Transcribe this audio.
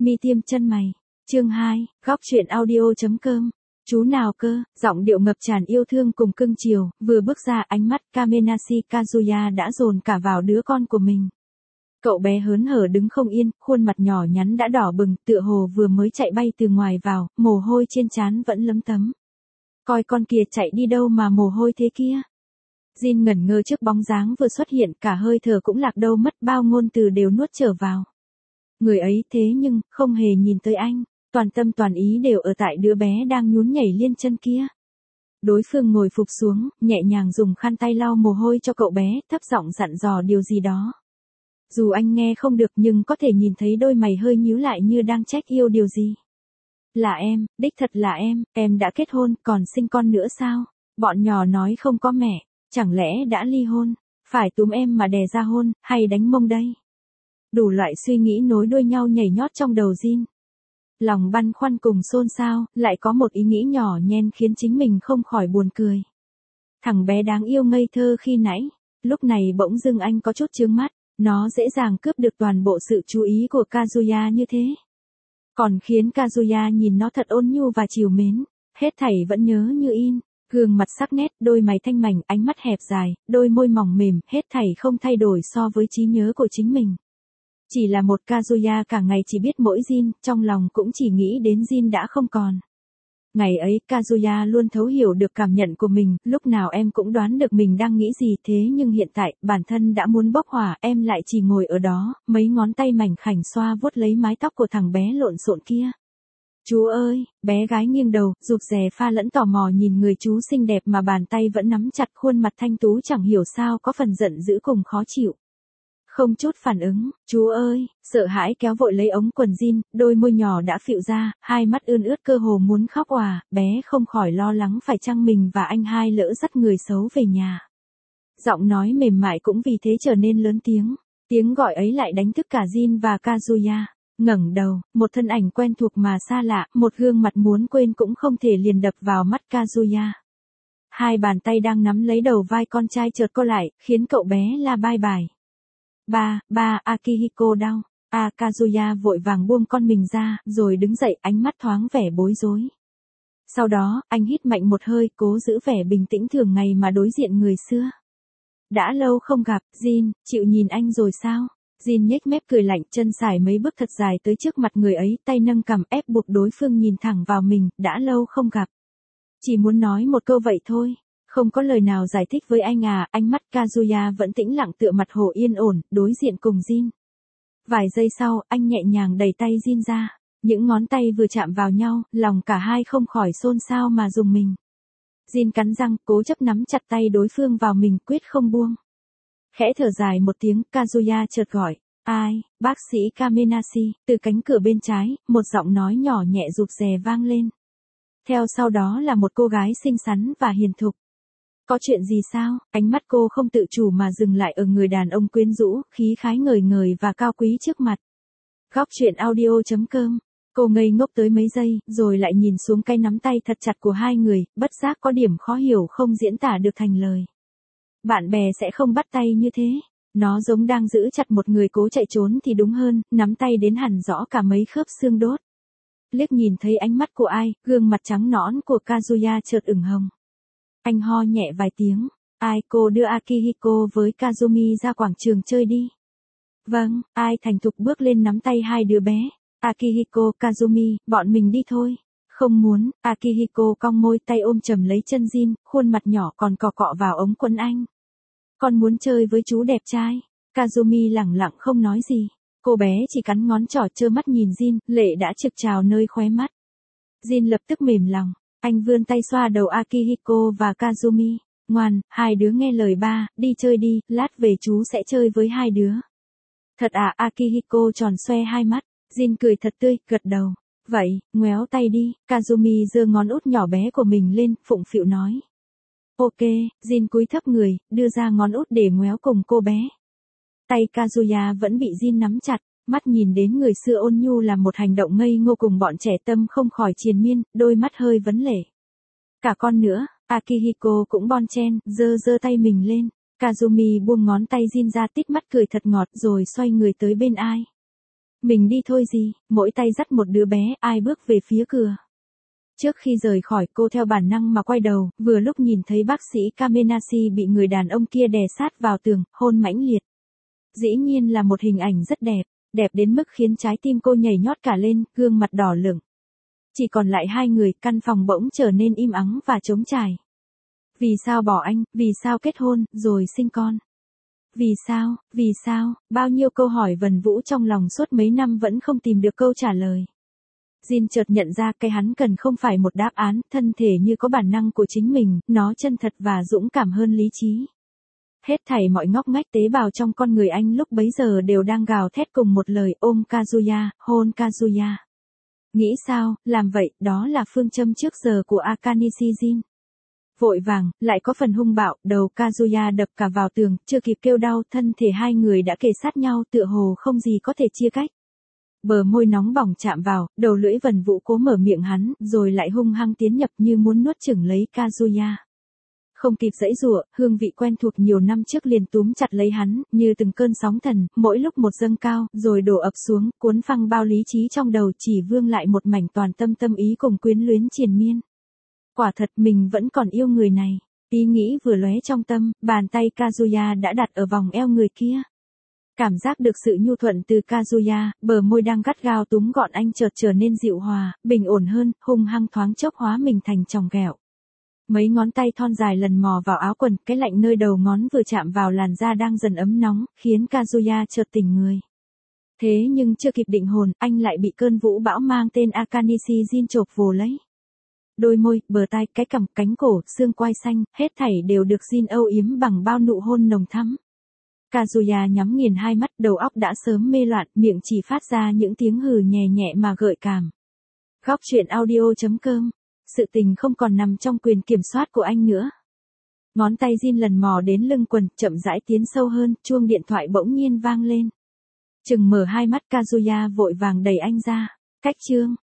Mi tiêm chân mày. Chương 2, góc chuyện audio.com. Chú nào cơ, giọng điệu ngập tràn yêu thương cùng cưng chiều, vừa bước ra ánh mắt Kamenashi Kazuya đã dồn cả vào đứa con của mình. Cậu bé hớn hở đứng không yên, khuôn mặt nhỏ nhắn đã đỏ bừng, tựa hồ vừa mới chạy bay từ ngoài vào, mồ hôi trên trán vẫn lấm tấm. Coi con kia chạy đi đâu mà mồ hôi thế kia. Jin ngẩn ngơ trước bóng dáng vừa xuất hiện, cả hơi thở cũng lạc đâu mất, bao ngôn từ đều nuốt trở vào. Người ấy thế nhưng, không hề nhìn tới anh, toàn tâm toàn ý đều ở tại đứa bé đang nhún nhảy liên chân kia. Đối phương ngồi phục xuống, nhẹ nhàng dùng khăn tay lau mồ hôi cho cậu bé, thấp giọng dặn dò điều gì đó. Dù anh nghe không được nhưng có thể nhìn thấy đôi mày hơi nhíu lại như đang trách yêu điều gì. Là em, đích thật là em đã kết hôn, còn sinh con nữa sao? Bọn nhỏ nói không có mẹ, chẳng lẽ đã ly hôn, phải túm em mà đè ra hôn, hay đánh mông đây? Đủ loại suy nghĩ nối đuôi nhau nhảy nhót trong đầu Jin. Lòng băn khoăn cùng xôn xao, lại có một ý nghĩ nhỏ nhen khiến chính mình không khỏi buồn cười. Thằng bé đáng yêu ngây thơ khi nãy, lúc này bỗng dưng anh có chút chướng mắt, nó dễ dàng cướp được toàn bộ sự chú ý của Kazuya như thế. Còn khiến Kazuya nhìn nó thật ôn nhu và trìu mến, hết thảy vẫn nhớ như in, gương mặt sắc nét, đôi mày thanh mảnh, ánh mắt hẹp dài, đôi môi mỏng mềm, hết thảy không thay đổi so với trí nhớ của chính mình. Chỉ là một Kazuya cả ngày chỉ biết mỗi Jin, trong lòng cũng chỉ nghĩ đến Jin đã không còn. Ngày ấy Kazuya luôn thấu hiểu được cảm nhận của mình, lúc nào em cũng đoán được mình đang nghĩ gì, thế nhưng hiện tại, bản thân đã muốn bốc hỏa, em lại chỉ ngồi ở đó, mấy ngón tay mảnh khảnh xoa vuốt lấy mái tóc của thằng bé lộn xộn kia. Chú ơi, bé gái nghiêng đầu, rụt rè pha lẫn tò mò nhìn người chú xinh đẹp mà bàn tay vẫn nắm chặt, khuôn mặt thanh tú chẳng hiểu sao có phần giận dữ cùng khó chịu. Không chút phản ứng, chú ơi, sợ hãi kéo vội lấy ống quần Jin, đôi môi nhỏ đã phịu ra, hai mắt ươn ướt cơ hồ muốn khóc òa, bé không khỏi lo lắng phải chăng mình và anh hai lỡ dắt người xấu về nhà. Giọng nói mềm mại cũng vì thế trở nên lớn tiếng gọi ấy lại đánh thức cả Jin và Kazuya. Ngẩng đầu, một thân ảnh quen thuộc mà xa lạ, một gương mặt muốn quên cũng không thể liền đập vào mắt Kazuya. Hai bàn tay đang nắm lấy đầu vai con trai chợt co lại, khiến cậu bé la bai bài. Ba, Akihiko đau. Kazuya vội vàng buông con mình ra, rồi đứng dậy, ánh mắt thoáng vẻ bối rối. Sau đó, anh hít mạnh một hơi, cố giữ vẻ bình tĩnh thường ngày mà đối diện người xưa. Đã lâu không gặp, Jin, chịu nhìn anh rồi sao? Jin nhếch mép cười lạnh, chân sải mấy bước thật dài tới trước mặt người ấy, tay nâng cằm ép buộc đối phương nhìn thẳng vào mình, đã lâu không gặp. Chỉ muốn nói một câu vậy thôi. Không có lời nào giải thích với anh à, ánh mắt Kazuya vẫn tĩnh lặng tựa mặt hồ yên ổn, đối diện cùng Jin. Vài giây sau, anh nhẹ nhàng đẩy tay Jin ra. Những ngón tay vừa chạm vào nhau, lòng cả hai không khỏi xôn xao mà rùng mình. Jin cắn răng, cố chấp nắm chặt tay đối phương vào mình, quyết không buông. Khẽ thở dài một tiếng, Kazuya chợt gọi. Ai, bác sĩ Kamenashi, từ cánh cửa bên trái, một giọng nói nhỏ nhẹ rụt rè vang lên. Theo sau đó là một cô gái xinh xắn và hiền thục. Có chuyện gì sao? Ánh mắt cô không tự chủ mà dừng lại ở người đàn ông quyến rũ, khí khái ngời ngời và cao quý trước mặt. Góc chuyện audio.com. Cô ngây ngốc tới mấy giây, rồi lại nhìn xuống cái nắm tay thật chặt của hai người, bất giác có điểm khó hiểu không diễn tả được thành lời. Bạn bè sẽ không bắt tay như thế. Nó giống đang giữ chặt một người cố chạy trốn thì đúng hơn, nắm tay đến hẳn rõ cả mấy khớp xương đốt. Liếc nhìn thấy ánh mắt của ai, gương mặt trắng nõn của Kazuya chợt ửng hồng. Anh ho nhẹ vài tiếng. Ai, cô đưa Akihiko với Kazumi ra quảng trường chơi đi. Vâng, ai thành thục bước lên nắm tay hai đứa bé. Akihiko, Kazumi, bọn mình đi thôi. Không muốn, Akihiko cong môi, tay ôm chầm lấy chân Jin, khuôn mặt nhỏ còn cọ cọ vào ống quần anh. Con muốn chơi với chú đẹp trai. Kazumi lẳng lặng không nói gì. Cô bé chỉ cắn ngón trỏ trơ mắt nhìn Jin, lệ đã trực trào nơi khóe mắt. Jin lập tức mềm lòng. Anh vươn tay xoa đầu Akihiko và Kazumi. Ngoan, hai đứa nghe lời ba, đi chơi đi, lát về chú sẽ chơi với hai đứa. Thật à, Akihiko tròn xoe hai mắt. Jin cười thật tươi, gật đầu. Vậy, ngoéo tay đi. Kazumi giơ ngón út nhỏ bé của mình lên, phụng phịu nói. Ok, Jin cúi thấp người, đưa ra ngón út để ngoéo cùng cô bé. Tay Kazuya vẫn bị Jin nắm chặt. Mắt nhìn đến người xưa ôn nhu là một hành động ngây ngô cùng bọn trẻ tâm không khỏi triền miên, đôi mắt hơi vấn lệ. Cả con nữa, Akihiko cũng bon chen, giơ tay mình lên. Kazumi buông ngón tay Jin ra, tít mắt cười thật ngọt rồi xoay người tới bên ai. Mình đi thôi gì, mỗi tay dắt một đứa bé, ai bước về phía cửa. Trước khi rời khỏi cô theo bản năng mà quay đầu, vừa lúc nhìn thấy bác sĩ Kamenashi bị người đàn ông kia đè sát vào tường, hôn mãnh liệt. Dĩ nhiên là một hình ảnh rất đẹp, đẹp đến mức khiến trái tim cô nhảy nhót cả lên, gương mặt đỏ lửng. Chỉ còn lại hai người, căn phòng bỗng trở nên im ắng và trống trải. Vì sao bỏ anh, vì sao kết hôn, rồi sinh con? Vì sao, bao nhiêu câu hỏi vần vũ trong lòng suốt mấy năm vẫn không tìm được câu trả lời. Jin chợt nhận ra cái hắn cần không phải một đáp án, thân thể như có bản năng của chính mình, nó chân thật và dũng cảm hơn lý trí. Hết thảy mọi ngóc ngách tế bào trong con người anh lúc bấy giờ đều đang gào thét cùng một lời, ôm Kazuya, hôn Kazuya. Nghĩ sao, làm vậy, đó là phương châm trước giờ của Akanishi Jin. Vội vàng, lại có phần hung bạo, đầu Kazuya đập cả vào tường, chưa kịp kêu đau, thân thể hai người đã kề sát nhau tựa hồ không gì có thể chia cách. Bờ môi nóng bỏng chạm vào, đầu lưỡi vần vũ cố mở miệng hắn, rồi lại hung hăng tiến nhập như muốn nuốt chửng lấy Kazuya. Không kịp giãy giụa, hương vị quen thuộc nhiều năm trước liền túm chặt lấy hắn, như từng cơn sóng thần, mỗi lúc một dâng cao, rồi đổ ập xuống, cuốn phăng bao lý trí trong đầu, chỉ vương lại một mảnh toàn tâm tâm ý cùng quyến luyến triền miên. Quả thật mình vẫn còn yêu người này. Ý nghĩ vừa lóe trong tâm, bàn tay Kazuya đã đặt ở vòng eo người kia. Cảm giác được sự nhu thuận từ Kazuya, bờ môi đang gắt gao túm gọn anh chợt trở nên dịu hòa, bình ổn hơn, hung hăng thoáng chốc hóa mình thành chòng ghẹo. Mấy ngón tay thon dài lần mò vào áo quần, cái lạnh nơi đầu ngón vừa chạm vào làn da đang dần ấm nóng, khiến Kazuya chợt tỉnh người. Thế nhưng chưa kịp định hồn, anh lại bị cơn vũ bão mang tên Akanishi Jin chộp vồ lấy. Đôi môi, bờ tai, cái cằm, cánh cổ, xương quai xanh, hết thảy đều được Jin âu yếm bằng bao nụ hôn nồng thắm. Kazuya nhắm nghiền hai mắt, đầu óc đã sớm mê loạn, miệng chỉ phát ra những tiếng hừ nhẹ nhẹ mà gợi cảm. Góc truyện audio.com. Sự tình không còn nằm trong quyền kiểm soát của anh nữa. Ngón tay Jin lần mò đến lưng quần, chậm rãi tiến sâu hơn, chuông điện thoại bỗng nhiên vang lên. Chừng mở hai mắt Kazuya vội vàng đẩy anh ra. Cách chương.